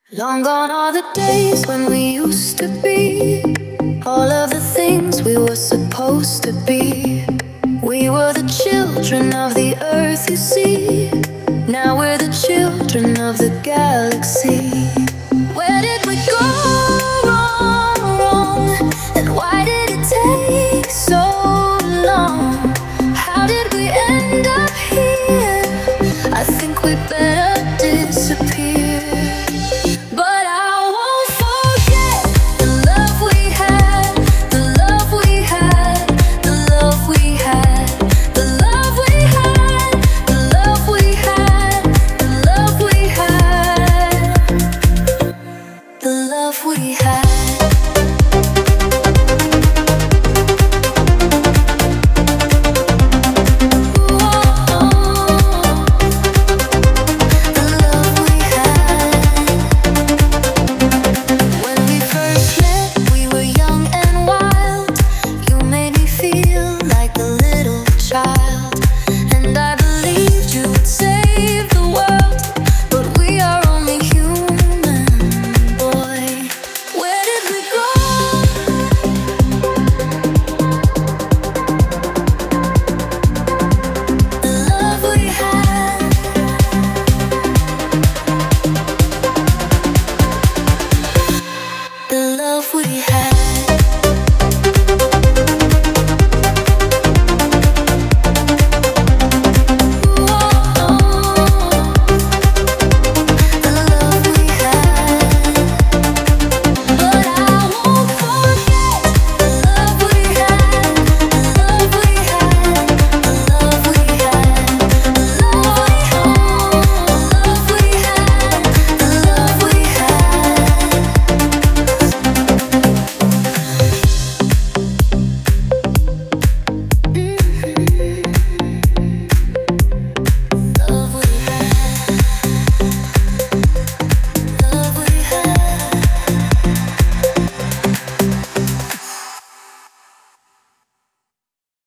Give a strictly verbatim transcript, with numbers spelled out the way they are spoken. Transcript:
Long gone are the days when we used to be all of the things we were supposed to be. We were the children of the earth, you see. Now we're the children of the galaxy.